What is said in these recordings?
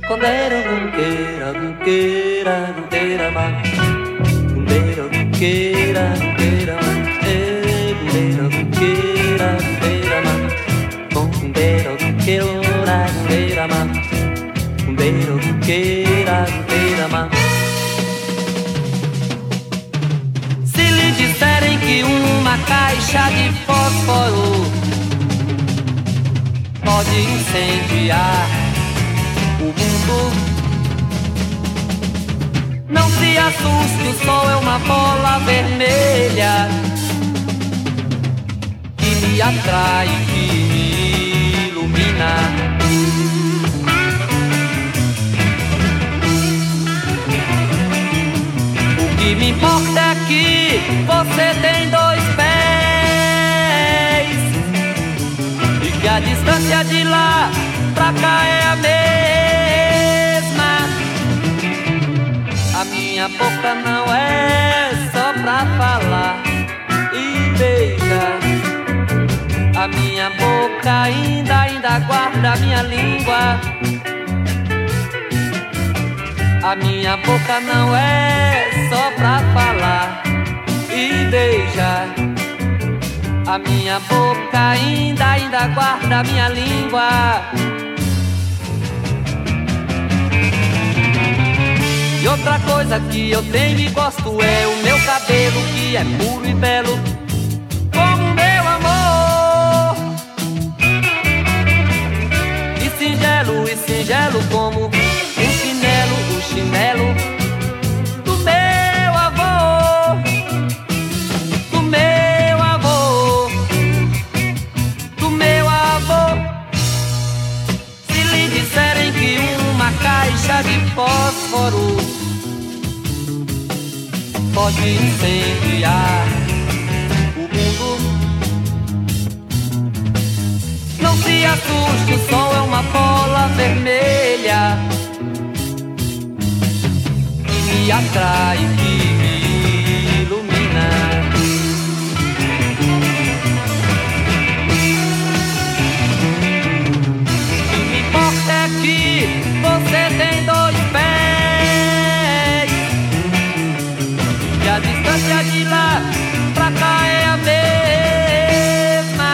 Condero gunqueira, gunqueira, gunqueira ma. Gunqueira, gunqueira, gunqueira ma. Gunqueira, gunqueira, gunqueira ma. Gunqueira, gunqueira, gunqueira ma. Gunqueira, gunqueira, gunqueira ma. Se lhe disserem que uma caixa de fósforo pode incendiar o mundo, não se assuste, o sol é uma bola vermelha que me atrai, que me ilumina. O que me importa é que você tem 2 pés e que a distância de lá pra cá é a mesma. A minha boca não é só pra falar e beijar. A minha boca ainda guarda a minha língua. A minha boca não é só pra falar e beijar. A minha boca ainda guarda a minha língua. E outra coisa que eu tenho e gosto é o meu cabelo, que é puro e belo como meu amor. E singelo como o chinelo do meu avô. Do meu avô. Do meu avô. Se lhe disserem que uma caixa de fósforo pode incendiar o mundo, não se assuste, o sol é uma bola vermelha que me atrai, que me ilumina. O que me importa é que você tem 2 pés e a distância de lá pra cá é a mesma.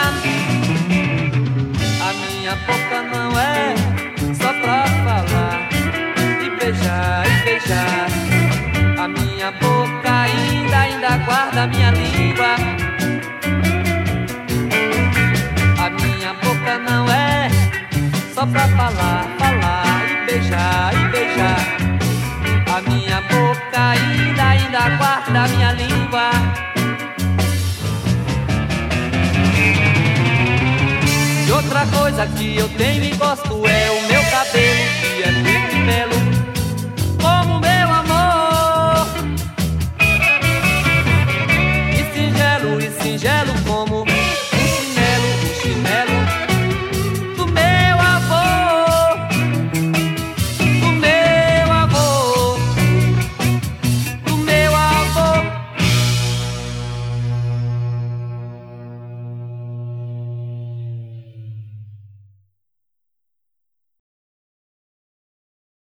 A minha boca não é só pra falar e beijar, e beijar. A minha boca ainda guarda a minha língua. A minha boca não é só pra falar, falar e beijar, e beijar. A minha boca ainda guarda a minha língua. E outra coisa que eu tenho e gosto é o meu cabelo, que é muito belo como meu amor. E singelo como